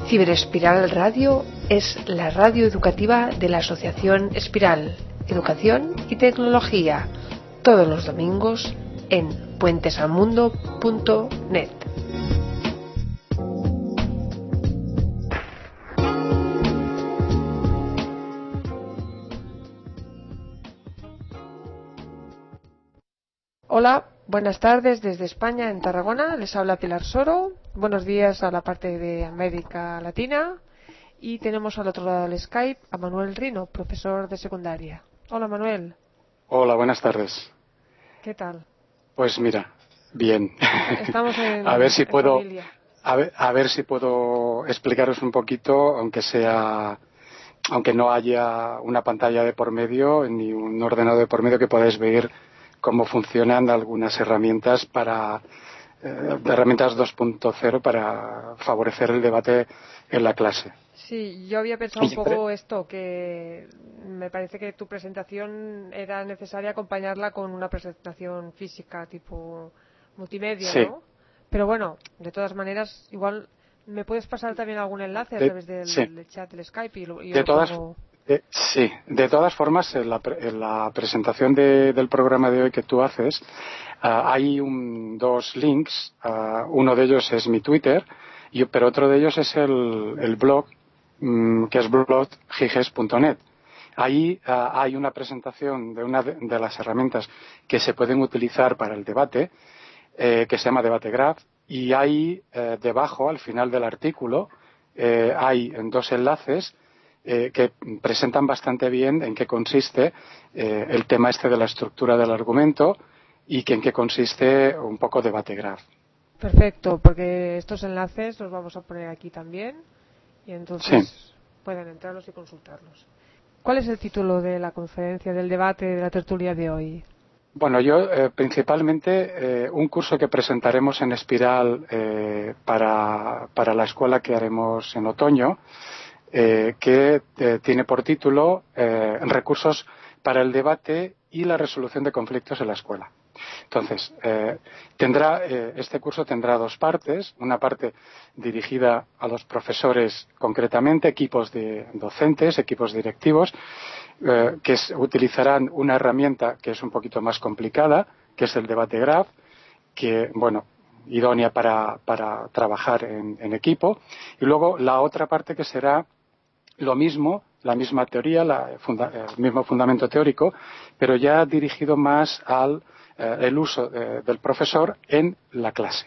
Ciberespiral Radio es la radio educativa de la Asociación Espiral, Educación y Tecnología, todos los domingos en puentesalmundo.net. Hola, buenas tardes desde España, en Tarragona. Les habla Pilar Soro. Buenos días a la parte de América Latina. Y tenemos al otro lado del Skype a Manuel Rino, profesor de secundaria. Hola, Manuel. Hola, buenas tardes. ¿Qué tal? Pues mira, bien. Estamos en, a ver si puedo, familia. a ver si puedo explicaros un poquito, aunque no haya una pantalla de por medio ni un ordenador de por medio, que podáis ver cómo funcionan algunas herramientas herramientas 2.0 para favorecer el debate en la clase. Sí, yo había pensado un poco esto, que me parece que tu presentación era necesaria acompañarla con una presentación física tipo multimedia, sí. ¿no? Pero bueno, de todas maneras, igual me puedes pasar también algún enlace a través del chat del Skype y yo lo pongo. Sí, de todas formas, en la presentación del programa de hoy que tú haces, hay dos links. Uno de ellos es mi Twitter, pero otro de ellos es el blog, que es bloggiges.net. Ahí hay una presentación de una de las herramientas que se pueden utilizar para el debate, que se llama Debate Graph, y ahí debajo, al final del artículo, hay dos enlaces que presentan bastante bien en qué consiste el tema de la estructura del argumento y en qué consiste un poco Debate Graph. Perfecto, porque estos enlaces los vamos a poner aquí también y entonces pueden entrarlos y consultarlos. ¿Cuál es el título de la conferencia, del debate, de la tertulia de hoy? Bueno, yo principalmente un curso que presentaremos en Espiral para la escuela que haremos en otoño, que tiene por título Recursos para el debate y la resolución de conflictos en la escuela. Entonces, este curso tendrá dos partes. Una parte dirigida a los profesores, concretamente equipos de docentes, equipos directivos, que utilizarán una herramienta que es un poquito más complicada, que es el Debate Graph, que, bueno, idónea para trabajar en equipo. Y luego la otra parte, que será lo mismo, la misma teoría, el mismo fundamento teórico, pero ya dirigido más al el uso del profesor en la clase.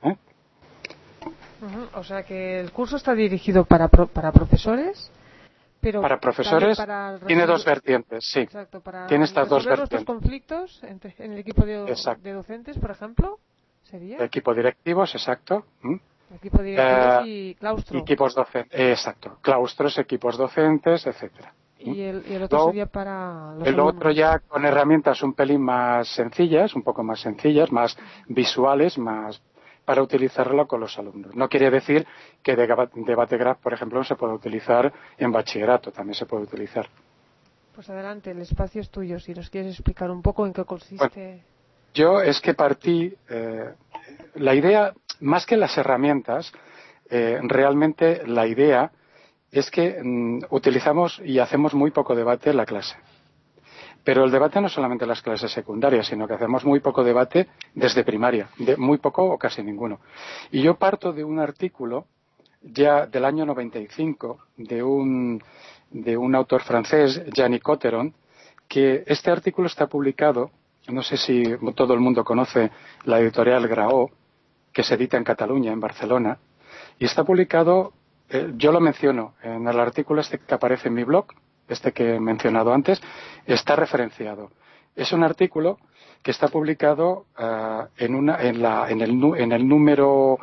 O sea que el curso está dirigido para profesores, pero para profesores tiene dos vertientes, sí. Exacto, para tiene estas dos vertientes. Nuestros conflictos en el equipo de docentes, por ejemplo, sería. Equipo directivos, exacto. Equipo directivos y claustro. Equipos docentes, exacto. Claustros, equipos docentes, etcétera. Y el otro sería para los alumnos. Otro ya con herramientas un pelín más sencillas, un poco más sencillas, más visuales, más para utilizarlo con los alumnos. No quiere decir que Debate Graph, por ejemplo, no se pueda utilizar en bachillerato, también se puede utilizar. Pues adelante, el espacio es tuyo, si nos quieres explicar un poco en qué consiste. Bueno, yo es que partí, la idea, más que las herramientas, realmente la idea es que utilizamos y hacemos muy poco debate en la clase. Pero el debate no solamente en las clases secundarias, sino que hacemos muy poco debate desde primaria, muy poco o casi ninguno. Y yo parto de un artículo ya del año 95 de un autor francés, Yannick Cotteron, que este artículo está publicado, no sé si todo el mundo conoce la editorial Graó, que se edita en Cataluña, en Barcelona, y está publicado, yo lo menciono en el artículo que aparece en mi blog, que he mencionado antes, está referenciado. Es un artículo que está publicado en el número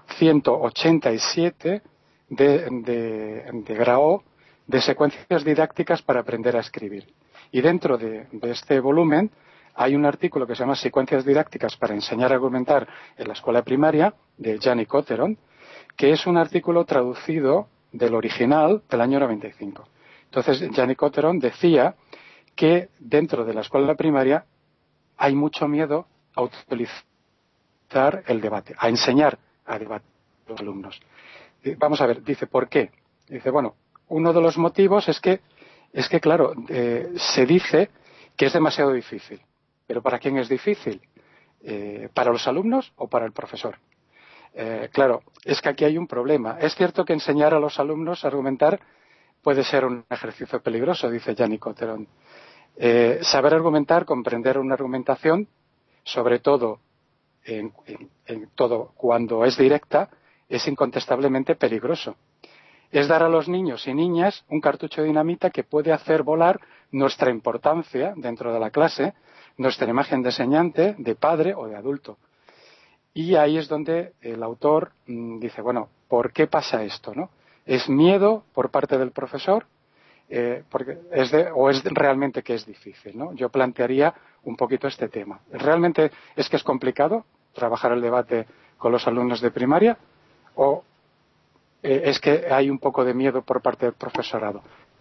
187 de Graó, de secuencias didácticas para aprender a escribir. Y dentro de este volumen hay un artículo que se llama Secuencias didácticas para enseñar a argumentar en la escuela primaria, de Yannick Cotteron, que es un artículo traducido del original del año 95. Entonces, Yannick Cotteron decía que dentro de la escuela primaria hay mucho miedo a utilizar el debate, a enseñar a debatir a los alumnos. vamos a ver, dice, ¿por qué? Dice, bueno, uno de los motivos es que claro, se dice que es demasiado difícil. ¿Pero para quién es difícil? ¿Para los alumnos o para el profesor? Claro, es que aquí hay un problema. Es cierto que enseñar a los alumnos a argumentar puede ser un ejercicio peligroso, dice Yannick Othron. Saber argumentar, comprender una argumentación, sobre todo en todo cuando es directa, es incontestablemente peligroso. Es dar a los niños y niñas un cartucho de dinamita que puede hacer volar nuestra importancia dentro de la clase, nuestra imagen de enseñante, de padre o de adulto. Y ahí es donde el autor dice, bueno, ¿por qué pasa esto, no? ¿Es miedo por parte del profesor? Porque ¿o es realmente que es difícil, ¿no? Yo plantearía un poquito este tema. ¿Realmente es que es complicado trabajar el debate con los alumnos de primaria? ¿O es que hay un poco de miedo por parte del profesorado?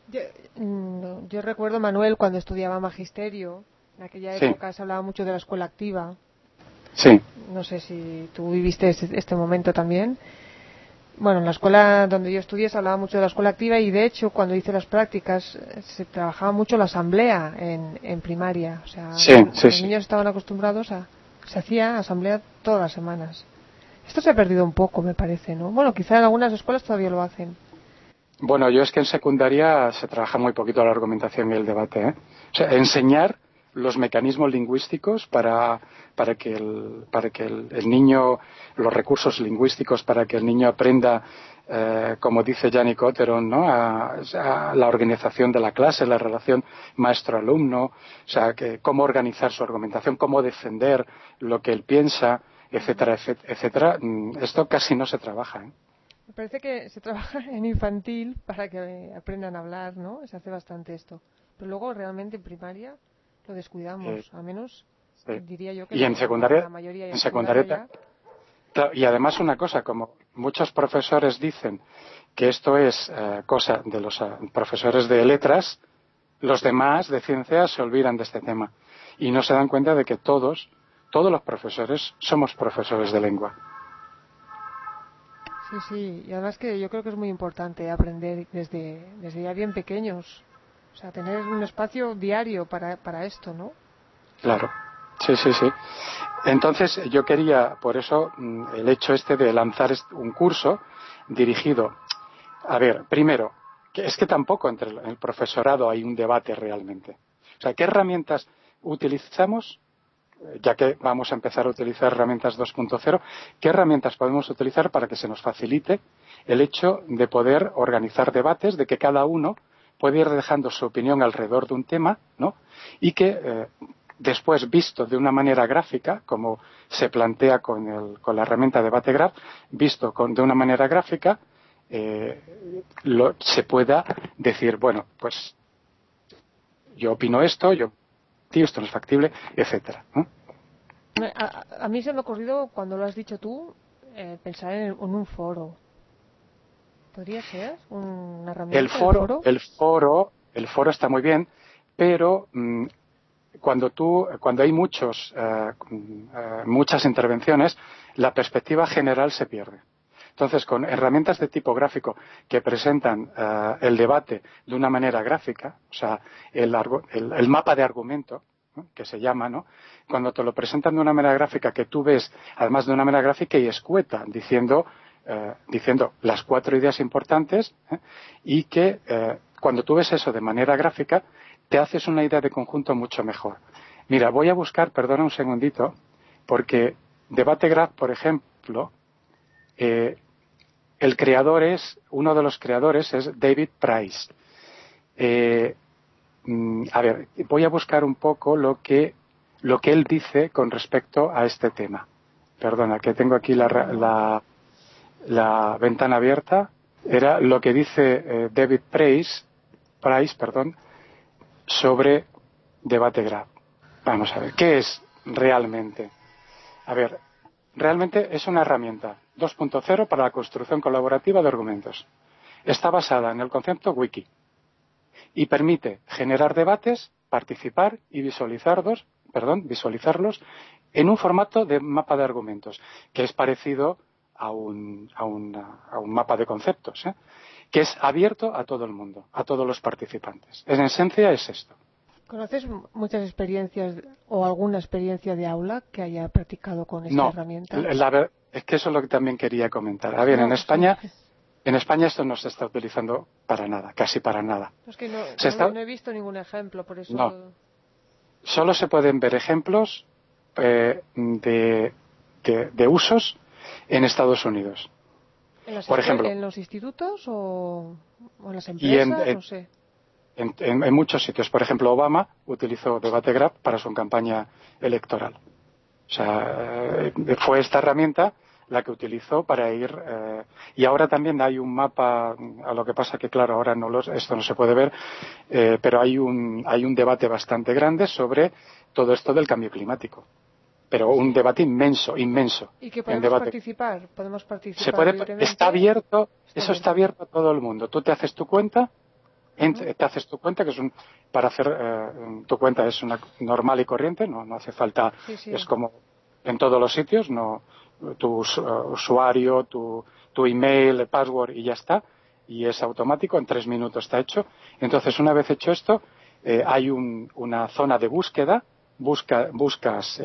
Yo recuerdo, Manuel, cuando estudiaba magisterio, en aquella época se hablaba mucho de la escuela activa. Sí. No sé si tú viviste este momento también. Bueno, en la escuela donde yo estudié se hablaba mucho de la escuela activa y, de hecho, cuando hice las prácticas se trabajaba mucho la asamblea en primaria. O sea, los niños estaban acostumbrados se hacía asamblea todas las semanas. Esto se ha perdido un poco, me parece, ¿no? Bueno, quizá en algunas escuelas todavía lo hacen. Bueno, yo es que en secundaria se trabaja muy poquito la argumentación y el debate, ¿eh? O sea, enseñar los mecanismos lingüísticos para que el niño, los recursos lingüísticos para que el niño aprenda, como dice Yannick Othron, ¿no? a la organización de la clase, la relación maestro-alumno, o sea, cómo organizar su argumentación, cómo defender lo que él piensa, etcétera, etcétera. Esto casi no se trabaja, ¿eh? Me parece que se trabaja en infantil para que aprendan a hablar, ¿no? Se hace bastante esto. Pero luego realmente en primaria lo descuidamos, al menos diría yo que y en secundaria, la mayoría en secundaria ya. Claro, y además una cosa, como muchos profesores dicen que esto es cosa de los profesores de letras, los demás de ciencias se olvidan de este tema y no se dan cuenta de que todos los profesores somos profesores de lengua. Sí, y además que yo creo que es muy importante aprender desde ya bien pequeños, o sea, tener un espacio diario para esto, ¿no? Claro, sí. Entonces yo quería, por eso, el hecho de lanzar un curso dirigido, a ver, primero, que es que tampoco entre el profesorado hay un debate realmente. O sea, ¿qué herramientas utilizamos? Ya que vamos a empezar a utilizar herramientas 2.0, ¿qué herramientas podemos utilizar para que se nos facilite el hecho de poder organizar debates, de que cada uno puede ir dejando su opinión alrededor de un tema, ¿no? Y que después, visto de una manera gráfica, como se plantea con la herramienta DebateGraph, visto de una manera gráfica, se pueda decir, bueno, pues yo opino esto, esto no es factible, etcétera, ¿no? A mí se me ha ocurrido, cuando lo has dicho tú, pensar en un foro. ¿Podría ser una herramienta? El foro está muy bien, pero cuando hay muchas intervenciones, la perspectiva general se pierde. Entonces, con herramientas de tipo gráfico que presentan el debate de una manera gráfica, o sea, el mapa de argumento, ¿no? Que se llama, ¿no? Cuando te lo presentan de una manera gráfica que tú ves, además de una manera gráfica y escueta, diciendo las 4 ideas importantes, y que cuando tú ves eso de manera gráfica, te haces una idea de conjunto mucho mejor. Mira, voy a buscar, perdona un segundito, porque DebateGraph, por ejemplo, uno de los creadores es David Price. A ver, voy a buscar un poco lo que él dice con respecto a este tema. Perdona, que tengo aquí la ventana abierta. Era lo que dice David Price, sobre DebateGraph. Vamos a ver, ¿qué es realmente? A ver, realmente es una herramienta 2.0 para la construcción colaborativa de argumentos. Está basada en el concepto wiki y permite generar debates, participar y visualizarlos en un formato de mapa de argumentos, que es parecido a un mapa de conceptos, que es abierto a todo el mundo, a todos los participantes. En esencia es esto. ¿Conoces muchas experiencias o alguna experiencia de aula que haya practicado con esta herramienta? No, es que eso es lo que también quería comentar. A ver, en España esto no se está utilizando para nada, casi para nada. Es que no he visto ningún ejemplo, por eso. No. Solo se pueden ver ejemplos de usos en Estados Unidos. Por ejemplo, ¿en los institutos o en las empresas? No sé. En muchos sitios. Por ejemplo, Obama utilizó DebateGraph para su campaña electoral. O sea, fue esta herramienta la que utilizó para ir. Y ahora también hay un mapa, a lo que pasa que, claro, ahora esto no se puede ver, pero hay un debate bastante grande sobre todo esto del cambio climático. Pero un debate inmenso. ¿Y que podemos participar? ¿Podemos participar libremente? Está abierto, está abierto a todo el mundo. Tú te haces tu cuenta. Te haces tu cuenta, que es para hacer tu cuenta es una normal y corriente, no hace falta, es como en todos los sitios, no tu usuario, tu email, el password y ya está, y es automático, en 3 minutos está hecho. Entonces, una vez hecho esto, hay una zona de búsqueda, buscas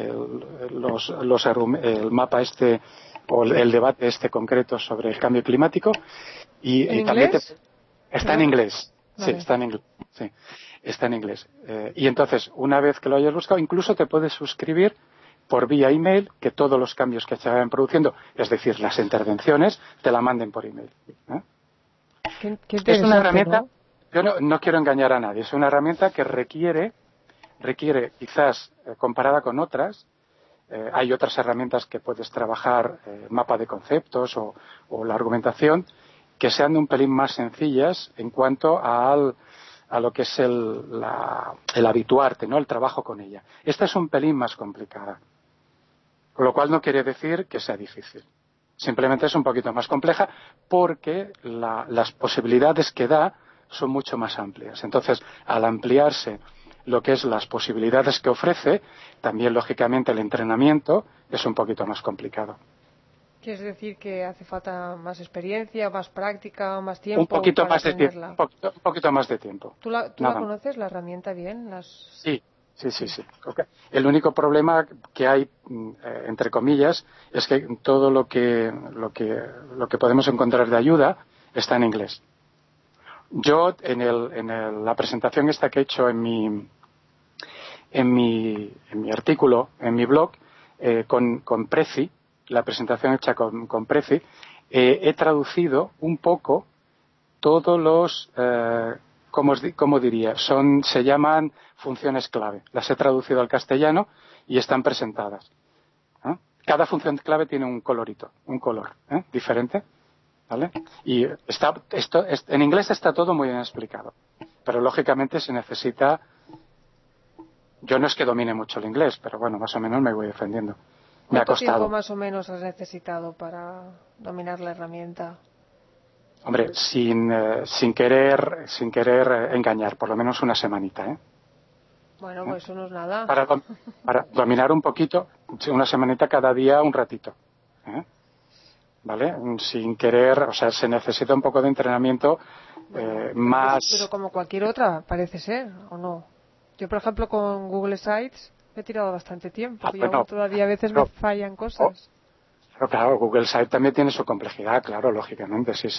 el mapa o el debate concreto sobre el cambio climático y también está en inglés. Sí, está en inglés. Sí, está en inglés. Y entonces, una vez que lo hayas buscado, incluso te puedes suscribir por vía email, que todos los cambios que se vayan produciendo, es decir, las intervenciones, te la manden por email. Es una herramienta, ¿no? Yo no quiero engañar a nadie, es una herramienta que requiere quizás, comparada con otras, hay otras herramientas que puedes trabajar, mapa de conceptos o la argumentación, que sean un pelín más sencillas en cuanto a lo que es el habituarte, ¿no? El trabajo con ella. Esta es un pelín más complicada, con lo cual no quiere decir que sea difícil. Simplemente es un poquito más compleja porque las posibilidades que da son mucho más amplias. Entonces, al ampliarse lo que es las posibilidades que ofrece, también lógicamente el entrenamiento es un poquito más complicado. ¿Quieres decir que hace falta más experiencia, más práctica, más tiempo? Un poquito para más de tiempo. Un poquito más de tiempo. ¿Tú la conoces, la herramienta, bien? Sí. Okay. El único problema que hay, entre comillas, es que todo lo que podemos encontrar de ayuda está en inglés. Yo, en la presentación esta que he hecho en mi artículo, en mi blog, con Prezi, la presentación hecha con Prezi, he traducido un poco todos los, ¿cómo diría? Se llaman funciones clave. Las he traducido al castellano y están presentadas. Cada función clave tiene un colorito, un color diferente, ¿vale? Y en inglés está todo muy bien explicado, pero lógicamente se necesita. Yo no es que domine mucho el inglés, pero bueno, más o menos me voy defendiendo. Me ha costado. ¿Cuánto tiempo más o menos has necesitado para dominar la herramienta? Hombre, sin querer engañar, por lo menos una semanita, Bueno, pues eso no es nada. Para dominar un poquito, una semanita cada día, un ratito. ¿Vale? Sin querer, o sea, se necesita un poco de entrenamiento más. Pero como cualquier otra, parece ser, ¿o no? Yo, por ejemplo, con Google Sites he tirado bastante tiempo y aún todavía a veces me fallan cosas. Pero claro, Google Sites también tiene su complejidad, claro, lógicamente, sí.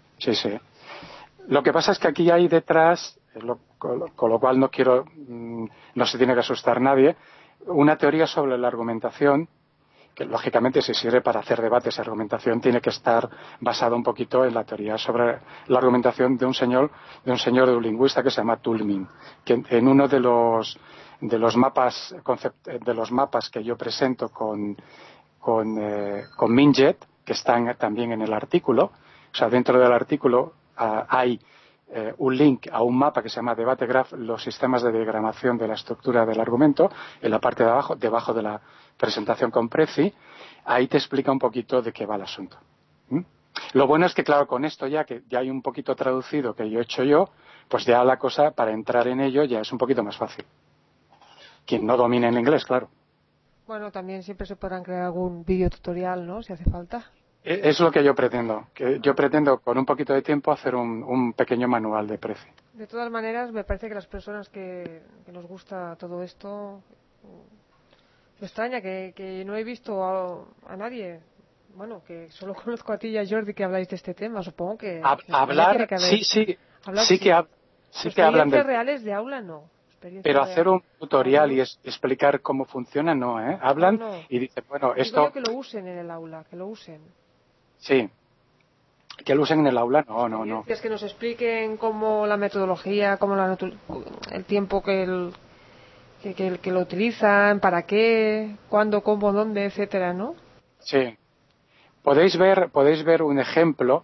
Lo que pasa es que aquí hay detrás, con lo cual no se tiene que asustar nadie, una teoría sobre la argumentación, que lógicamente si sirve para hacer debates, argumentación tiene que estar basada un poquito en la teoría sobre la argumentación de un lingüista que se llama Toulmin, que en uno de los mapas que yo presento con Minjet, que están también en el artículo, o sea, dentro del artículo hay un link a un mapa que se llama Debate Graph, los sistemas de diagramación de la estructura del argumento, en la parte de abajo, debajo de la presentación con Prezi. Ahí te explica un poquito de qué va el asunto. Lo bueno es que, claro, con esto que ya hay un poquito traducido que yo he hecho yo, pues ya la cosa para entrar en ello ya es un poquito más fácil. Quien no domine el inglés, claro. Bueno, también siempre se podrán crear algún vídeo tutorial, ¿no? Si hace falta. Es lo que yo pretendo. Que yo pretendo, con un poquito de tiempo, hacer un pequeño manual de Prezi. De todas maneras, me parece que las personas que nos gusta todo esto, me extraña que no he visto a nadie, bueno, que solo conozco a ti y a Jordi que habláis de este tema. Supongo que en España tiene Hablar, que haber. sí, sí, Hablar sí sí. sí que hablan Experiencias del. reales de aula no. Pero Experiencias hacer reales. un tutorial y Algunos. explicar cómo funciona, no, ¿eh? No, Hablan no. y dicen, bueno, Digo yo esto, que lo usen en el aula, que lo usen. sí, que lo usen en el aula, no, no, no. Experiencias que nos expliquen cómo la metodología, cómo el tiempo que lo utilizan, para qué, cuándo, cómo, dónde, etcétera, ¿no? Sí. Podéis ver un ejemplo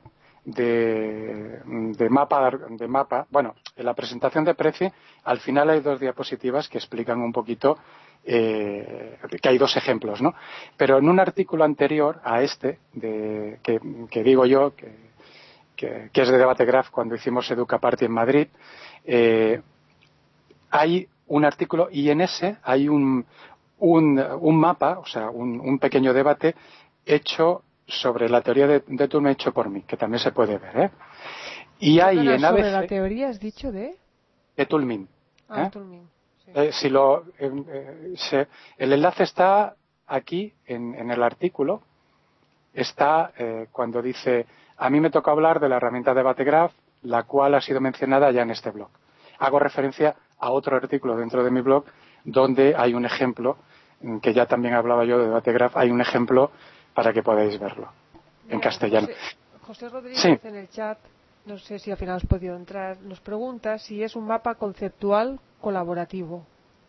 de mapa. Bueno, en la presentación de Prezi, al final hay 2 diapositivas que explican un poquito, que hay 2 ejemplos, ¿no? Pero en un artículo anterior a este, que digo yo, que es de Debate Graph, cuando hicimos Educa Party en Madrid, hay un artículo y en ese hay un mapa, o sea, un pequeño debate hecho sobre la teoría de Turing hecho por mí, que también se puede ver, ¿eh? Y hay Perdona, en sobre la ABC teoría has dicho de. de Turing, Ah, ¿eh? Tulmin. Sí. Si lo, el enlace está aquí en el artículo, está cuando dice, a mí me toca hablar de la herramienta Debate Graph, la cual ha sido mencionada ya en este blog. Hago referencia a otro artículo dentro de mi blog donde hay un ejemplo, que ya también hablaba yo de Debate Graph, hay un ejemplo para que podáis verlo en Mira, castellano. José Sí, Rodríguez en el chat, no sé si al final has podido entrar, nos pregunta si es un mapa conceptual colaborativo.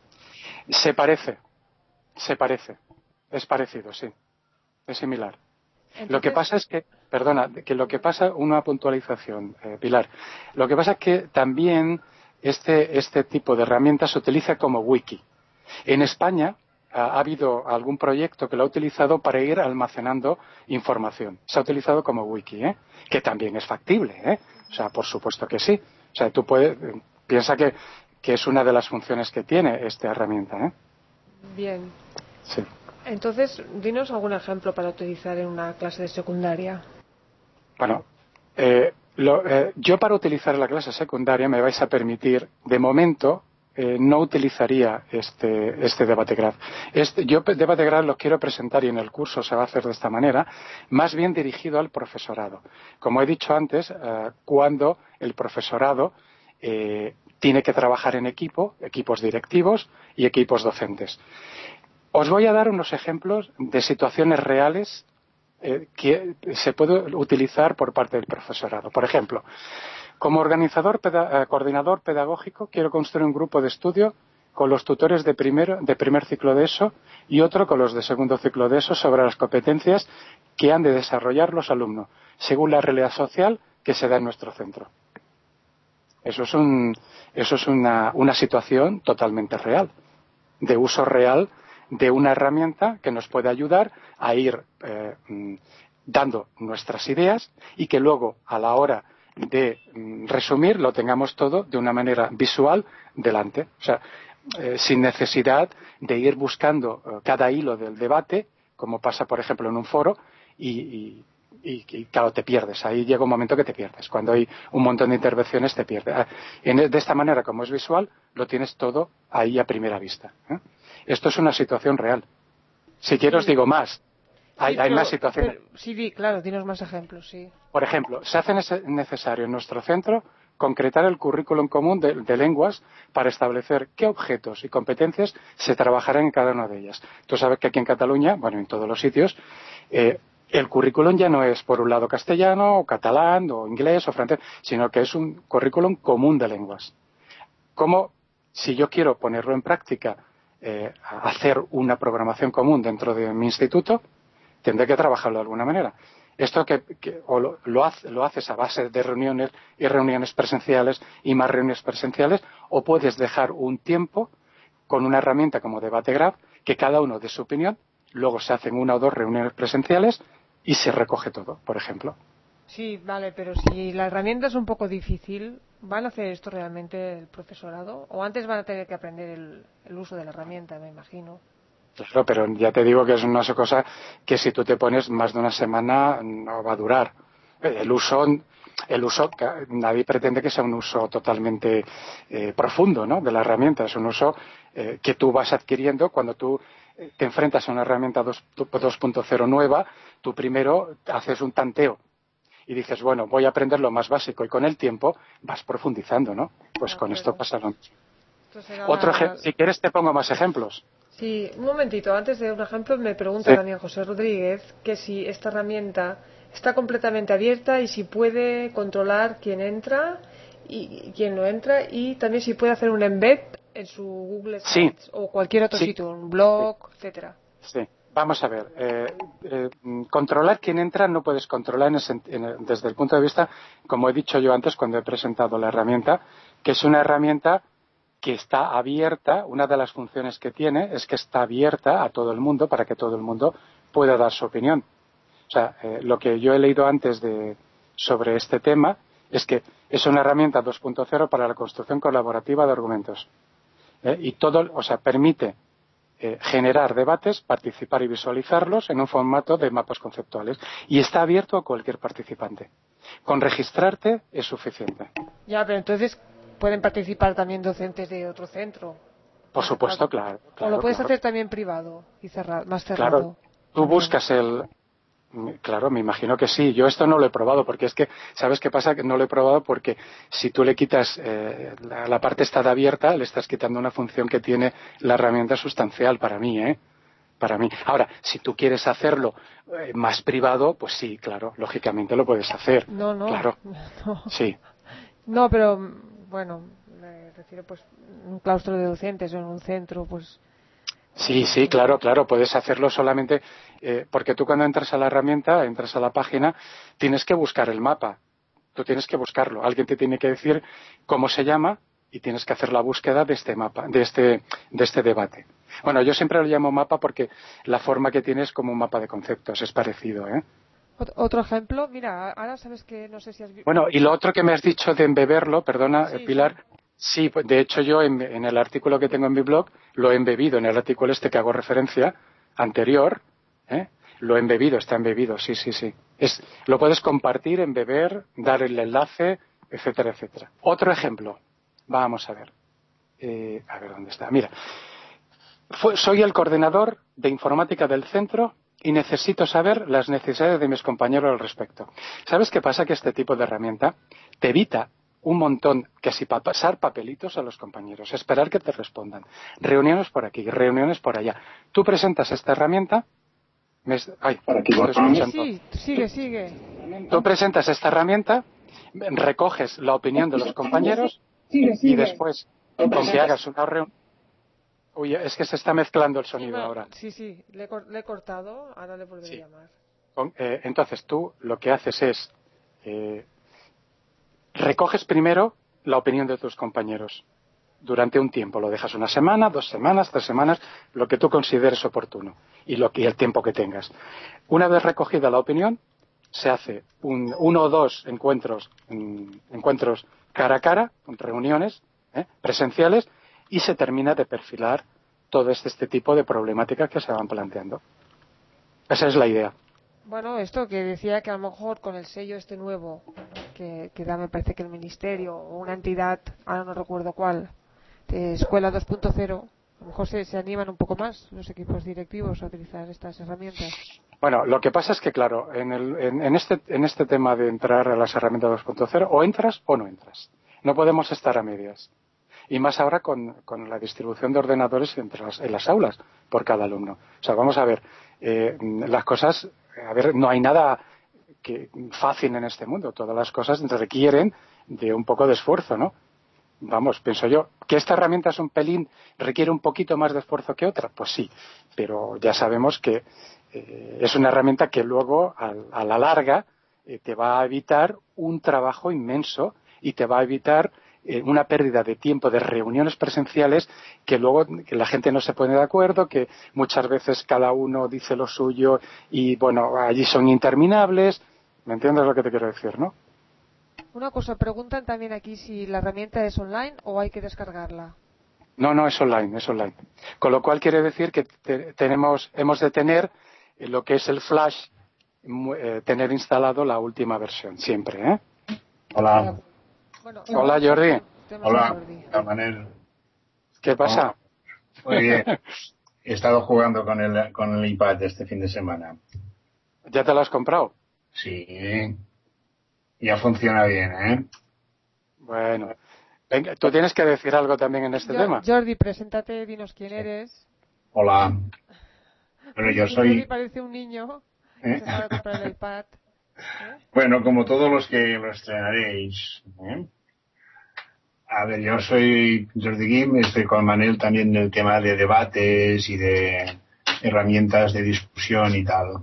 se parece, es parecido, sí, es similar. Lo que Entonces, pasa es que, perdona, que lo que pasa, una puntualización, Pilar, lo que pasa es que también este tipo de herramientas se utiliza como wiki. En España ha habido algún proyecto que lo ha utilizado para ir almacenando información. Se ha utilizado como wiki, ¿eh? Que también es factible, ¿eh? O sea, por supuesto que sí. O sea, tú puedes, piensa que es una de las funciones que tiene esta herramienta, ¿eh? bien. Sí. Entonces, dinos algún ejemplo para utilizar en una clase de secundaria. Bueno, yo para utilizar la clase secundaria me vais a permitir, de momento, no utilizaría este debate graph. Yo debate graph lo quiero presentar y en el curso se va a hacer de esta manera, más bien dirigido al profesorado. Como he dicho antes, cuando el profesorado tiene que trabajar en equipo, equipos directivos y equipos docentes. Os voy a dar unos ejemplos de situaciones reales que se puede utilizar por parte del profesorado. Por ejemplo, como coordinador pedagógico, quiero construir un grupo de estudio con los tutores de primer ciclo de ESO y otro con los de segundo ciclo de ESO sobre las competencias que han de desarrollar los alumnos, según la realidad social que se da en nuestro centro. Eso es una situación totalmente real, de uso real de una herramienta que nos puede ayudar a ir dando nuestras ideas y que luego, a la hora de resumir, lo tengamos todo de una manera visual delante. O sea, sin necesidad de ir buscando cada hilo del debate, como pasa, por ejemplo, en un foro, y claro, te pierdes. Ahí llega un momento que te pierdes. Cuando hay un montón de intervenciones, te pierdes. De esta manera, como es visual, lo tienes todo ahí a primera vista, ¿eh? Esto es una situación real. Si quiero os Sí, digo más. sí, Hay más situaciones. sí, claro, dinos más ejemplos, sí. Por ejemplo, se hace necesario en nuestro centro concretar el currículum común de lenguas para establecer qué objetos y competencias se trabajarán en cada una de ellas. Tú sabes que aquí en Cataluña, bueno, en todos los sitios, el currículum ya no es por un lado castellano o catalán o inglés o francés, sino que es un currículum común de lenguas. ¿Cómo, si yo quiero ponerlo en práctica, hacer una programación común dentro de mi instituto, tendré que trabajarlo de alguna manera? Esto lo haces a base de reuniones y reuniones presenciales y más reuniones presenciales, o puedes dejar un tiempo con una herramienta como Debate Graph, que cada uno dé su opinión, luego se hacen 1 o 2 reuniones presenciales y se recoge todo, por ejemplo. Sí, vale, pero si la herramienta es un poco difícil, ¿van a hacer esto realmente el profesorado? ¿O antes van a tener que aprender el uso de la herramienta, me imagino? Claro, pero ya te digo que es una cosa que si tú te pones más de una semana no va a durar. El uso, nadie pretende que sea un uso totalmente profundo, ¿no?, de la herramienta. Es un uso que tú vas adquiriendo cuando tú te enfrentas a una herramienta 2.0 nueva. Tú primero haces un tanteo y dices, bueno, voy a aprender lo más básico, y con el tiempo vas profundizando, ¿no? De Pues con esto acuerdo. pasa lo mismo. Esto será Si quieres te pongo más ejemplos. Sí, un momentito, antes de un ejemplo me pregunta Sí. también José Rodríguez que si esta herramienta está completamente abierta y si puede controlar quién entra y quién no entra, y también si puede hacer un embed en su Google Sí, Sites o cualquier otro sí, sitio, un sí, blog, etcétera. sí. Vamos a ver. Controlar quién entra no puedes controlar desde el punto de vista, como he dicho yo antes cuando he presentado la herramienta, que es una herramienta que está abierta. Una de las funciones que tiene es que está abierta a todo el mundo para que todo el mundo pueda dar su opinión. O sea, lo que yo he leído antes sobre este tema es que es una herramienta 2.0 para la construcción colaborativa de argumentos. Y todo, o sea, permite generar debates, participar y visualizarlos en un formato de mapas conceptuales. Y está abierto a cualquier participante. Con registrarte es suficiente. Ya, pero entonces pueden participar también docentes de otro centro. Por supuesto, claro, O lo claro, puedes claro. hacer también privado y más Claro, cerrado tú también. buscas Claro, me imagino que sí. Yo esto no lo he probado porque es que, ¿sabes qué pasa? Que no lo he probado porque si tú le quitas la parte está abierta, le estás quitando una función que tiene la herramienta sustancial para mí, ¿eh? Para mí. Ahora, si tú quieres hacerlo más privado, pues sí, claro, lógicamente lo puedes hacer. No, no, Claro, no. sí. No, pero bueno, me refiero pues un claustro de docentes o en un centro, pues Sí, sí, no sé. claro, claro, puedes hacerlo solamente porque tú cuando entras a la herramienta, entras a la página, tienes que buscar el mapa. Tú tienes que buscarlo. Alguien te tiene que decir cómo se llama y tienes que hacer la búsqueda de este mapa, de este debate. Bueno, yo siempre lo llamo mapa porque la forma que tiene es como un mapa de conceptos, es parecido, ¿eh? Otro ejemplo, mira, ahora sabes que no sé si has visto. Bueno, y lo otro que me has dicho de embeberlo, perdona, Sí, Pilar, sí. sí, pues, de hecho yo en el artículo que tengo en mi blog lo he embebido, en el artículo este que hago referencia anterior, ¿eh? Lo he embebido, está embebido, sí, sí, sí. Lo puedes compartir, embeber, dar el enlace, etcétera, etcétera. Otro ejemplo, vamos a ver. A ver dónde está. Mira, soy el coordinador de informática del centro y necesito saber las necesidades de mis compañeros al respecto. ¿Sabes qué pasa? Que este tipo de herramienta te evita un montón, que si pasar papelitos a los compañeros, esperar que te respondan, reuniones por aquí, reuniones por allá. Tú presentas esta herramienta, estoy Sí, escuchando. sí, sigue, sigue. Tú presentas esta herramienta, recoges la opinión de los compañeros y después, con que hagas una reunión. Uy, es que se está mezclando el Sí, sonido ahora. sí, sí, le he cortado, ahora le volveré Sí. a llamar. Entonces tú lo que haces es eh, recoges primero la opinión de tus compañeros durante un tiempo. Lo dejas una semana, 2 semanas, 3 semanas, lo que tú consideres oportuno y el tiempo que tengas. Una vez recogida la opinión, se hace uno o dos encuentros cara a cara, reuniones presenciales, y se termina de perfilar todo este tipo de problemáticas que se van planteando. Esa es la idea. Bueno, esto que decía que a lo mejor con el sello este nuevo que da, me parece que el ministerio o una entidad, ahora no recuerdo cuál, de Escuela 2.0, a lo mejor se animan un poco más los equipos directivos a utilizar estas herramientas. Bueno, lo que pasa es que, claro, en este tema de entrar a las herramientas 2.0, o entras o no entras. No podemos estar a medias. Y más ahora con la distribución de ordenadores en las aulas por cada alumno. O sea, vamos a ver, las cosas, no hay nada fácil en este mundo. Todas las cosas requieren de un poco de esfuerzo, ¿no? Vamos, pienso yo, ¿que esta herramienta es un pelín, requiere un poquito más de esfuerzo que otra? Pues sí, pero ya sabemos que es una herramienta que luego, a la larga, te va a evitar un trabajo inmenso y te va a evitar una pérdida de tiempo de reuniones presenciales que luego que la gente no se pone de acuerdo, que muchas veces cada uno dice lo suyo y, bueno, allí son interminables. ¿Me entiendes lo que te quiero decir, no? Una cosa, preguntan también aquí si la herramienta es online o hay que descargarla. No, no, es online, es online. Con lo cual quiere decir que hemos de tener lo que es el Flash, tener instalado la última versión, siempre, ¿eh? Hola. Bueno, Hola, Jordi. tenemos a Hola, Jordi. Manel. ¿Qué pasa? Muy bien. He estado jugando con el iPad este fin de semana. ¿Ya te lo has comprado? Sí. Ya funciona bien, ¿eh? Bueno. Venga, tú tienes que decir algo también en este tema. Jordi, preséntate, dinos quién Sí. eres. Hola. Bueno, yo Que Jordi soy... parece un niño que ¿eh? se acaba de comprar el iPad. Bueno, como todos los que lo estrenaréis, ¿eh? A ver, yo soy Jordi Guim, estoy con Manel también en el tema de debates y de herramientas de discusión y tal.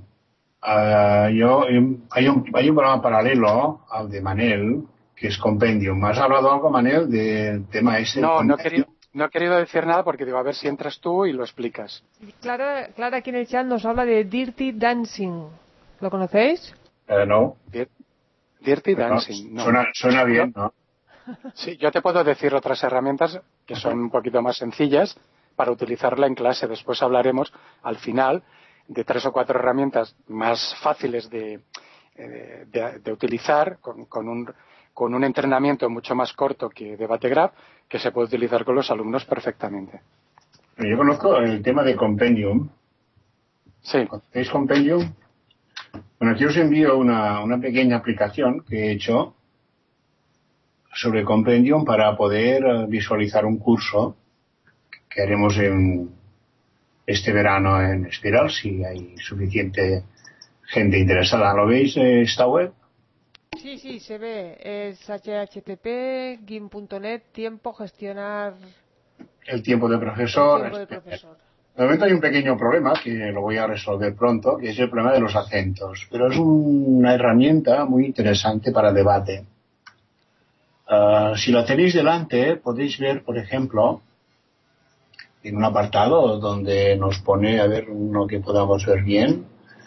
Hay un programa paralelo al de Manel, que es Compendium. ¿Has hablado algo, Manel, del tema ese de No, Compendium? no he querido decir nada porque digo, a ver si entras tú y lo explicas. Clara aquí en el chat nos habla de Dirty Dancing. ¿Lo conocéis? No, Dirty pero Dancing, no. suena bien, ¿no? Sí, yo te puedo decir otras herramientas que son un poquito más sencillas para utilizarla en clase. Después hablaremos al final de 3 o 4 herramientas más fáciles de utilizar con un entrenamiento mucho más corto que DebateGraph, que se puede utilizar con los alumnos perfectamente. Yo conozco el tema de Compendium. Sí. ¿Conocéis Compendium? Bueno, aquí os envío una pequeña aplicación que he hecho sobre Compendium para poder visualizar un curso que haremos este verano en Espiral, si hay suficiente gente interesada. ¿Lo veis, esta web? Sí, se ve. Es http://gim.net, tiempo, gestionar El tiempo de el profesor. tiempo del profesor. De momento hay un pequeño problema que lo voy a resolver pronto, que es el problema de los acentos. Pero es una herramienta muy interesante para debate. Si la tenéis delante, podéis ver, por ejemplo, en un apartado donde nos pone, a ver, uno que podamos ver bien,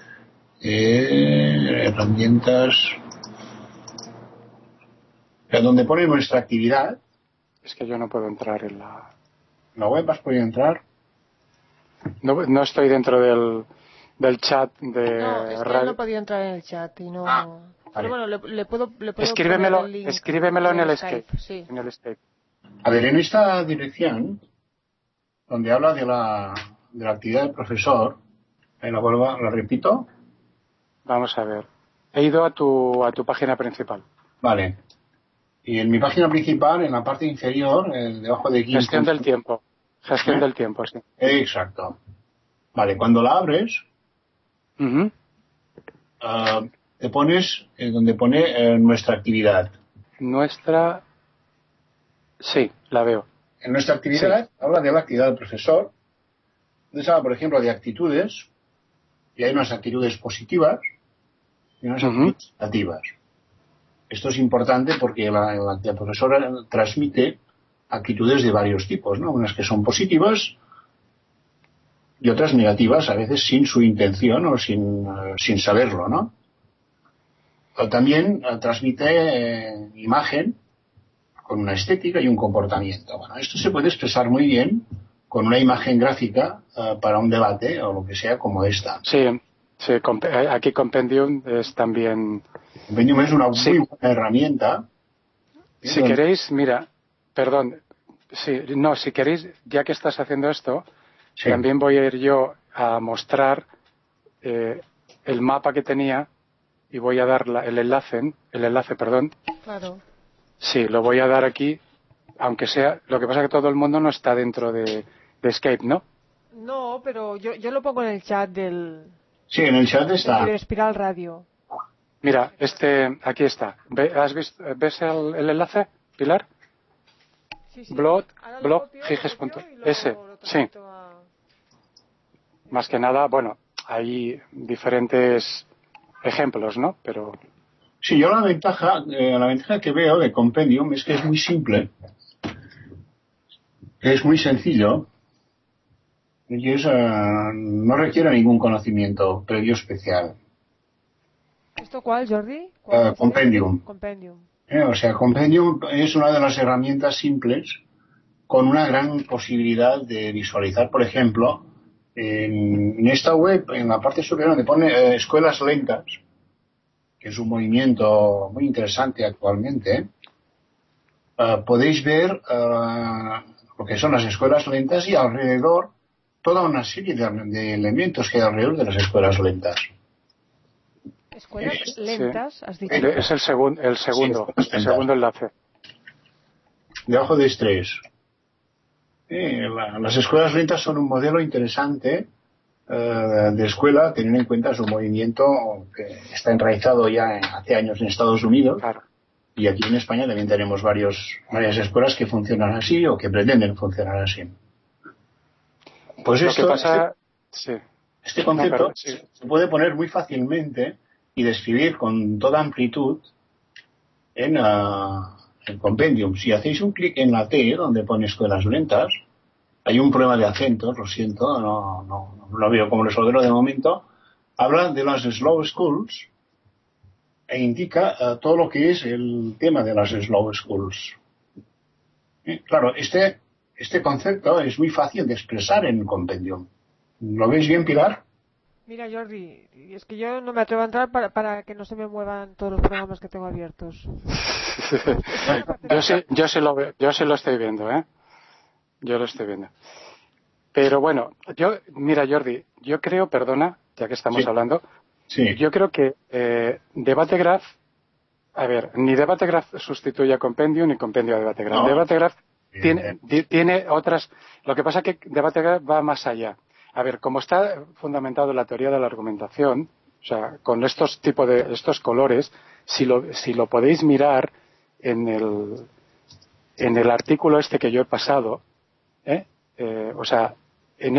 herramientas, donde pone nuestra actividad. Es que yo no puedo entrar en ¿La web has podido entrar? No estoy dentro del chat No, es de que él no radio. ha podido entrar en el chat y no. Pero Vale. bueno, le puedo poner el link Escríbemelo en el Skype. Sí. En el Skype. A ver, en esta dirección, donde habla de la actividad del profesor, ahí la repito. Vamos a ver. He ido a tu página principal. Vale. Y en mi página principal, en la parte inferior, debajo de GIMP. Gestión del tiempo. Gestión del tiempo, sí. Exacto. Vale, cuando la abres, Uh-huh. te pones donde pone nuestra actividad. Sí, la veo. En nuestra actividad habla de la actividad del profesor. Entonces habla, por ejemplo, de actitudes, y hay unas actitudes positivas y unas actitudes negativas. Esto es importante porque la profesora transmite actitudes de varios tipos, ¿no? Unas que son positivas y otras negativas, a veces sin su intención o sin saberlo, ¿no? También transmite imagen con una estética y un comportamiento. Bueno, esto se puede expresar muy bien con una imagen gráfica para un debate o lo que sea como esta. Sí, aquí Compendium es también... Compendium es una muy buena herramienta. Si queréis, mira, perdón, si queréis, ya que estás haciendo esto, también voy a ir yo a mostrar el mapa que tenía y voy a dar el enlace, Claro. Sí, lo voy a dar aquí, aunque sea, lo que pasa es que todo el mundo no está dentro de Skype, ¿no? No, pero yo lo pongo en el chat del... Sí, en el chat está. De Espiral Radio. Mira, aquí está. ¿Ves el enlace, Pilar? Sí. Blog Copio Giges.es. Sí. Más que nada, bueno, hay diferentes ejemplos, ¿no? Pero... Sí, yo la ventaja que veo de Compendium es que es muy simple, es muy sencillo y no requiere ningún conocimiento previo especial. ¿Esto cuál, Jordi? Compendium. Compendium. O sea, Compendium es una de las herramientas simples con una gran posibilidad de visualizar. Por ejemplo, en esta web, en la parte superior donde pone escuelas lentas, que es un movimiento muy interesante actualmente, podéis ver lo que son las escuelas lentas y alrededor toda una serie de elementos que hay alrededor de las escuelas lentas. Escuelas lentas, has dicho. Es el segundo enlace. Debajo de estrés. Las escuelas lentas son un modelo interesante de escuela, teniendo en cuenta su movimiento que está enraizado ya hace años en Estados Unidos. Claro. Y aquí en España también tenemos varias escuelas que funcionan así o que pretenden funcionar así. Pues lo que pasa, este concepto se puede poner muy fácilmente y describir con toda amplitud en Compendium. Si hacéis un clic en la T, donde pone escuelas lentas, hay un problema de acentos, lo siento, no lo veo como resolverlo de momento. Habla de las slow schools e indica todo lo que es el tema de las slow schools. Claro, este concepto es muy fácil de expresar en Compendium. ¿Lo veis bien, Pilar? Mira, Jordi, es que yo no me atrevo a entrar para que no se me muevan todos los programas que tengo abiertos. yo sí lo estoy viendo, ¿eh? Yo lo estoy viendo. Pero bueno, mira, Jordi, yo creo, perdona, ya que estamos hablando, yo creo que DebateGraph, a ver, ni DebateGraph sustituye a Compendium ni Compendium a DebateGraph. No. DebateGraph tiene otras. Lo que pasa es que DebateGraph va más allá. A ver, como está fundamentado en la teoría de la argumentación, o sea, con estos tipos de estos colores, si lo podéis mirar en el artículo este que yo he pasado, o sea, en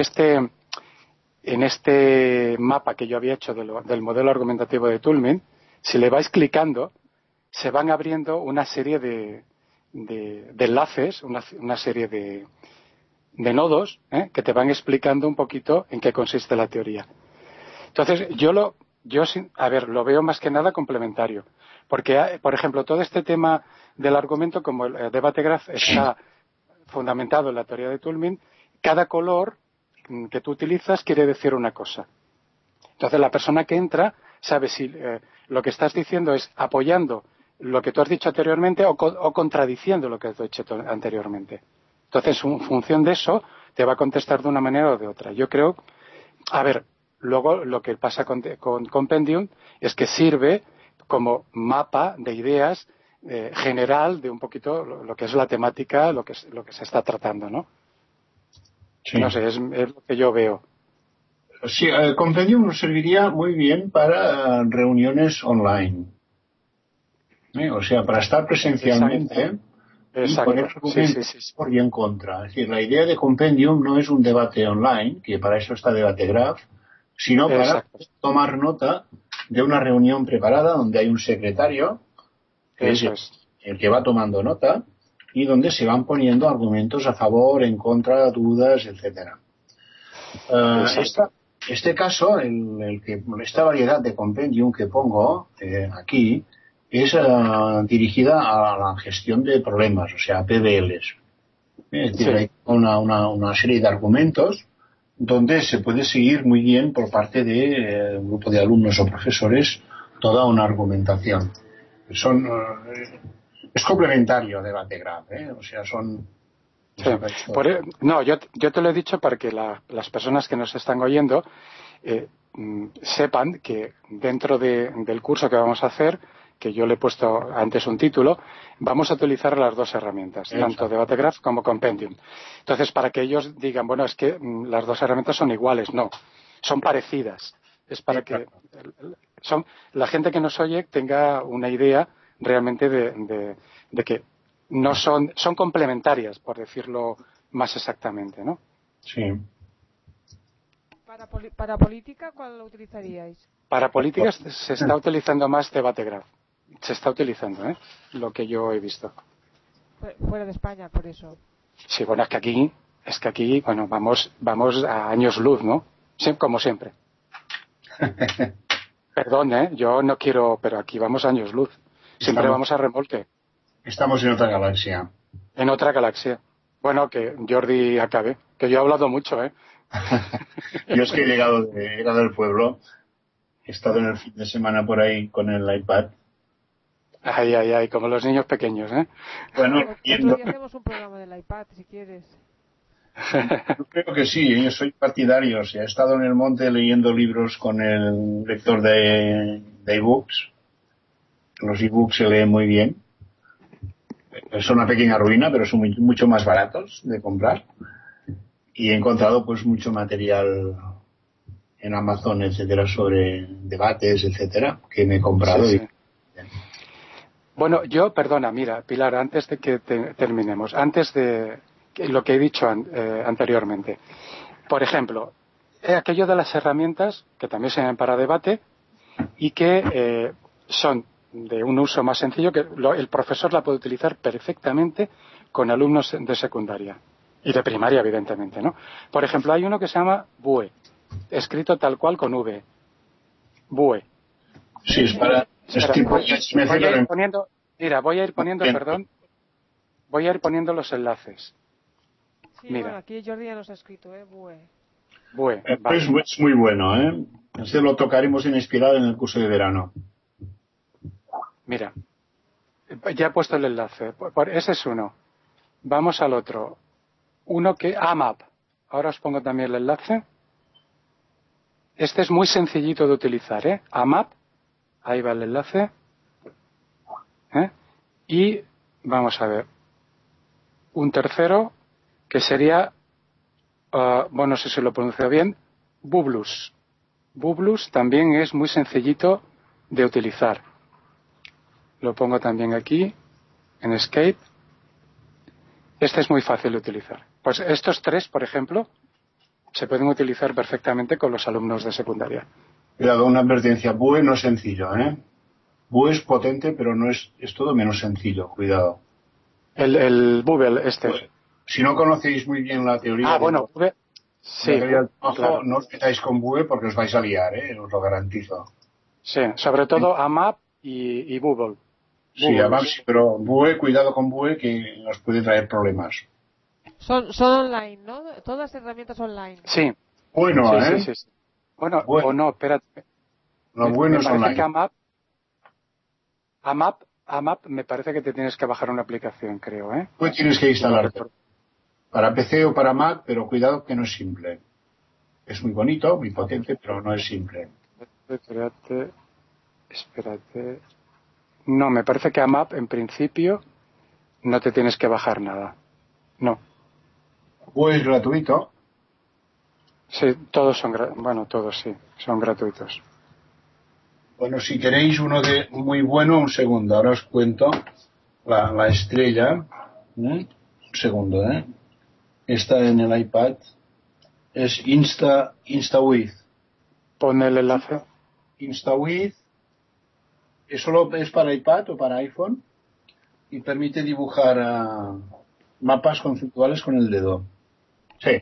este mapa que yo había hecho del modelo argumentativo de Toulmin, si le vais clicando, se van abriendo una serie de enlaces, una serie de nodos que te van explicando un poquito en qué consiste la teoría. Entonces, yo lo veo más que nada complementario, porque, por ejemplo, todo este tema del argumento, como el DebateGraph está fundamentado en la teoría de Toulmin, cada color que tú utilizas quiere decir una cosa. Entonces, la persona que entra sabe si lo que estás diciendo es apoyando lo que tú has dicho anteriormente o contradiciendo lo que has dicho anteriormente. Entonces, en función de eso, te va a contestar de una manera o de otra. Yo creo, luego lo que pasa con Compendium es que sirve como mapa de ideas general de un poquito lo que es la temática, lo que se está tratando, ¿no? Sí. No sé, es lo que yo veo. Sí, Compendium nos serviría muy bien para reuniones online. O sea, para estar presencialmente. Exacto. Y poner argumentos por y en contra. Es decir, la idea de Compendium no es un debate online, que para eso está DebateGraph, sino para tomar nota de una reunión preparada donde hay un secretario, que es el que va tomando nota, y donde se van poniendo argumentos a favor, en contra, dudas, etcétera. Este caso, esta variedad de Compendium que pongo aquí, es dirigida a la gestión de problemas, o sea, PBLs. Es decir, hay una serie de argumentos donde se puede seguir muy bien por parte de un grupo de alumnos o profesores toda una argumentación. Es complementario de DebateGraph, o sea, son... Sí. Yo te lo he dicho para que las personas que nos están oyendo sepan que dentro del curso que vamos a hacer, que yo le he puesto antes un título, vamos a utilizar las dos herramientas, tanto DebateGraph como Compendium. Entonces, para que ellos digan, bueno, es que las dos herramientas son iguales, no, son parecidas. Es para que la gente que nos oye tenga una idea realmente de que no son complementarias, por decirlo más exactamente, ¿no? Sí. ¿Para política cuál lo utilizaríais? Para política se está utilizando más DebateGraph. Se está utilizando, lo que yo he visto. Fuera de España, por eso. Sí, bueno, es que aquí, bueno, vamos a años luz, ¿no? Sí, como siempre. Perdón, yo no quiero, pero aquí vamos a años luz. Siempre vamos a remolque. Estamos en otra galaxia. En otra galaxia. Bueno, que Jordi acabe, que yo he hablado mucho, ¿eh? Yo es que he llegado del pueblo, he estado en el fin de semana por ahí con el iPad. Ay, como los niños pequeños, ¿eh? Bueno, otro día hacemos un programa del iPad, si quieres. Yo creo que sí, yo soy partidario. O sea, he estado en el monte leyendo libros con el lector de ebooks. Los ebooks se leen muy bien. Son una pequeña ruina, pero son mucho más baratos de comprar. Y he encontrado pues mucho material en Amazon, etcétera, sobre debates, etcétera, que me he comprado. Sí, sí. Bueno, perdona, mira, Pilar, antes de que terminemos, antes de lo que he dicho anteriormente. Por ejemplo, aquello de las herramientas, que también se ven para debate, y que son de un uso más sencillo, que el profesor la puede utilizar perfectamente con alumnos de secundaria y de primaria, evidentemente, ¿no? Por ejemplo, hay uno que se llama BUE, escrito tal cual con V. BUE. Sí, es para... voy a ir poniendo los enlaces. Sí, mira. Bueno, aquí Jordi ya nos ha escrito, BUE. BUE, vale. Es muy bueno, ¿eh? Este lo tocaremos en espiral en el curso de verano. Mira, ya he puesto el enlace. Ese es uno. Vamos al otro. Uno que... AMAP. Ahora os pongo también el enlace. Este es muy sencillito de utilizar, ¿eh? AMAP. Ahí va el enlace. Y vamos a ver. Un tercero que sería... no sé si lo pronuncio bien. Bublus. Bublus también es muy sencillito de utilizar. Lo pongo también aquí, en Escape. Este es muy fácil de utilizar. Pues estos tres, por ejemplo, se pueden utilizar perfectamente con los alumnos de secundaria. Cuidado, una advertencia. BUE no es sencillo, ¿eh? BUE es potente, pero no es todo menos sencillo. Cuidado. El Bubble, este. Pues, si no conocéis muy bien la teoría... Bubble. Sí, claro. No os metáis con BUE porque os vais a liar, os lo garantizo. Sí, sobre todo AMAP y Bubble. Sí, AMAP sí, pero BUE, cuidado con BUE que nos puede traer problemas. Son online, ¿no? Todas herramientas online. Sí. Bueno, sí. Bueno, o no, espérate. No, bueno, me parece online. que AMAP me parece que te tienes que bajar una aplicación, creo, ¿eh? Pues tienes que instalarte. Para PC o para Mac, pero cuidado que no es simple. Es muy bonito, muy potente, pero no es simple. Espérate. No, me parece que AMAP en principio no te tienes que bajar nada. No. Pues es gratuito. Sí, todos todos sí, son gratuitos. Bueno, si queréis uno de muy bueno, un segundo. Ahora os cuento la estrella. Un segundo, Está en el iPad. Es InstaWith. Pon el enlace. InstaWith. Solo es para iPad o para iPhone. Y permite dibujar mapas conceptuales con el dedo. Sí.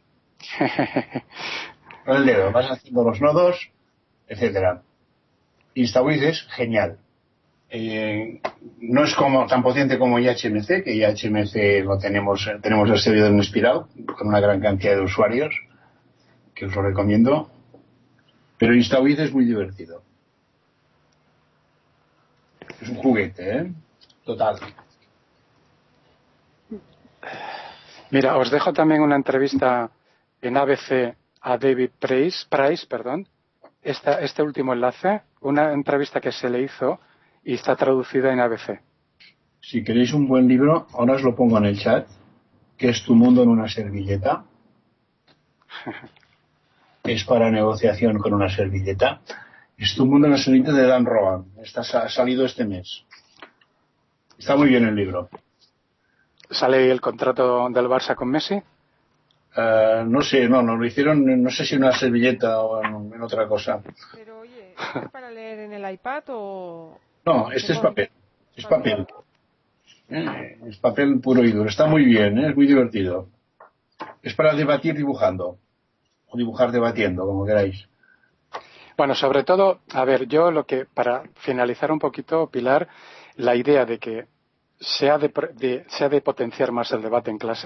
Con el dedo. Vas haciendo los nodos, etcétera. InstaWith es genial. No es tan potente como IHMC, que IHMC tenemos el servidor en espiral con una gran cantidad de usuarios, que os lo recomiendo, pero InstaWith es muy divertido. Es un juguete, total. Mira, os dejo también una entrevista en ABC a David Price, este último enlace, una entrevista que se le hizo y está traducida en ABC. Si queréis un buen libro, ahora os lo pongo en el chat, que es Tu mundo en una servilleta. Es para negociación con una servilleta. Es Tu mundo en una servilleta de Dan Rohan. Ha salido este mes. Está muy bien el libro. ¿Sale el contrato del Barça con Messi? No sé, no lo hicieron, no sé si en una servilleta o en otra cosa. Pero oye, ¿es para leer en el iPad o...? No, este es papel. Es papel. Es papel puro y duro. Está muy bien, es muy divertido. Es para debatir dibujando. O dibujar debatiendo, como queráis. Bueno, sobre todo, a ver, para finalizar un poquito, Pilar, la idea de que se ha de potenciar más el debate en clase,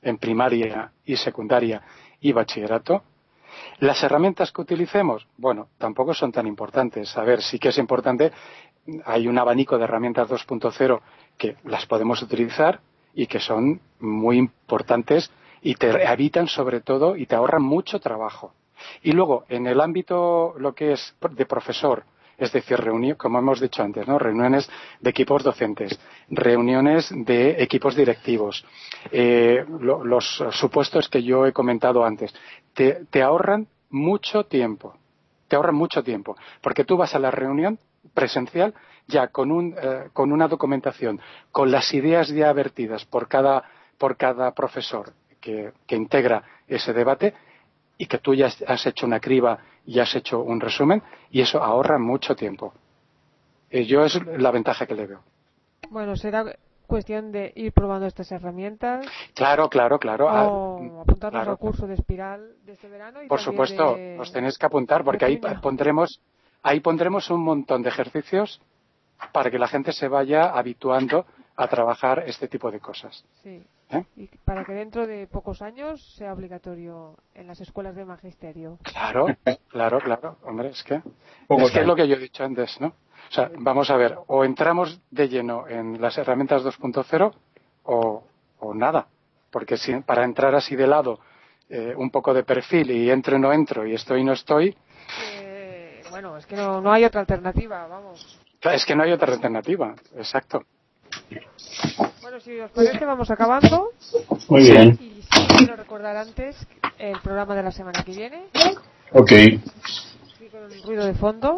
en primaria y secundaria y bachillerato. Las herramientas que utilicemos, bueno, tampoco son tan importantes. A ver, sí que es importante, hay un abanico de herramientas 2.0 que las podemos utilizar y que son muy importantes y te evitan sobre todo y te ahorran mucho trabajo. Y luego, en el ámbito lo que es de profesor, es decir, como hemos dicho antes, ¿no? Reuniones de equipos docentes, reuniones de equipos directivos, los supuestos que yo he comentado antes, te ahorran mucho tiempo. Te ahorran mucho tiempo, porque tú vas a la reunión presencial ya con una documentación, con las ideas ya vertidas por cada profesor que integra ese debate, y que tú ya has hecho una criba y has hecho un resumen, y eso ahorra mucho tiempo. Yo es la ventaja que le veo. Bueno, será cuestión de ir probando estas herramientas. Claro. O apuntarnos al curso de espiral de este verano. Y por supuesto, os tenéis que apuntar, porque ahí pondremos un montón de ejercicios para que la gente se vaya habituando a trabajar este tipo de cosas. Sí. Y para que dentro de pocos años sea obligatorio en las escuelas de magisterio. Claro. Hombre, es que es lo que yo he dicho antes, ¿no? O sea, vamos a ver, o entramos de lleno en las herramientas 2.0 o nada. Porque para entrar así de lado, un poco de perfil y entro y no entro y estoy y no estoy... Bueno, es que no hay otra alternativa, vamos. Es que no hay otra alternativa, exacto. Bueno, si os parece, vamos acabando. Muy bien. Y sí, quiero recordar antes el programa de la semana que viene. Ok. Sí, con el ruido de fondo.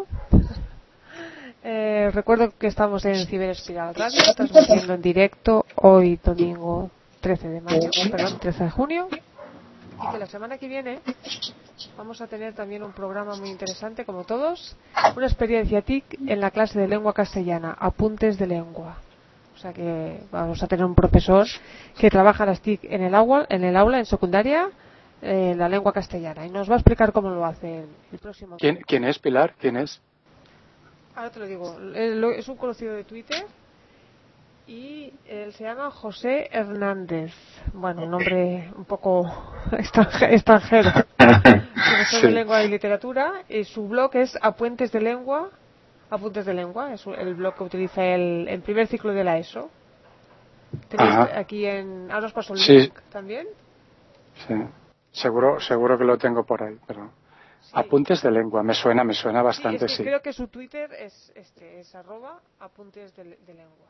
Recuerdo que estamos en Ciberespiral Radio, transmitiendo en directo hoy domingo 13 de junio. Y que la semana que viene vamos a tener también un programa muy interesante, como todos, una experiencia TIC en la clase de lengua castellana, apuntes de lengua. O sea que vamos a tener un profesor que trabaja las TIC en el aula, en secundaria, la lengua castellana. Y nos va a explicar cómo lo hace el próximo. ¿Quién es, Pilar? ¿Quién es? Ahora te lo digo. Es un conocido de Twitter y él se llama José Hernández. Bueno, un nombre un poco extranjero. Profesor de lengua y literatura. Y su blog es Apuntes de Lengua, es el blog que utiliza en primer ciclo de la ESO. Tenéis aquí ahora os paso el link también. Sí, seguro que lo tengo por ahí, pero sí. Apuntes de lengua, me suena bastante, sí. Creo que su Twitter es @apuntes de lengua.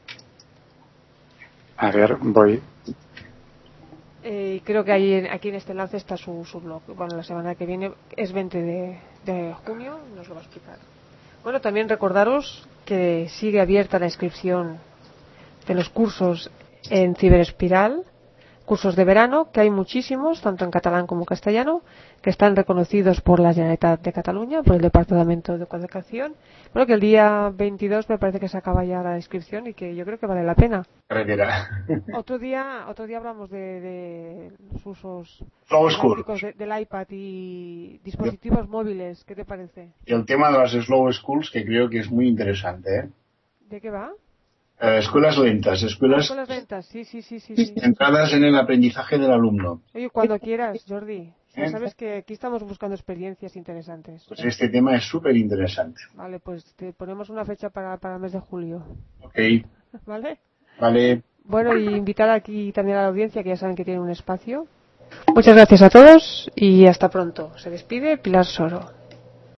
A ver, voy. Creo que aquí en este enlace está su blog. Bueno, la semana que viene es 20 de junio, nos lo va a explicar. Bueno, también recordaros que sigue abierta la inscripción de los cursos en Ciberespiral, cursos de verano, que hay muchísimos, tanto en catalán como en castellano, que están reconocidos por la Generalitat de Cataluña, por el Departamento de Educación. Bueno, que el día 22 me parece que se acaba ya la inscripción y que yo creo que vale la pena. Otro día hablamos de los usos del iPad y dispositivos móviles. ¿Qué te parece? Y el tema de las slow schools, que creo que es muy interesante, ¿eh? ¿De qué va? Escuelas lentas, escuelas lentas, sí. Centradas en el aprendizaje del alumno. Oye, cuando quieras, Jordi. Ya sabes que aquí estamos buscando experiencias interesantes. Pues este tema es súper interesante. Vale, pues te ponemos una fecha para el mes de julio. Ok. ¿Vale? Vale. Bueno, y invitar aquí también a la audiencia, que ya saben que tiene un espacio. Muchas gracias a todos y hasta pronto. Se despide Pilar Soro.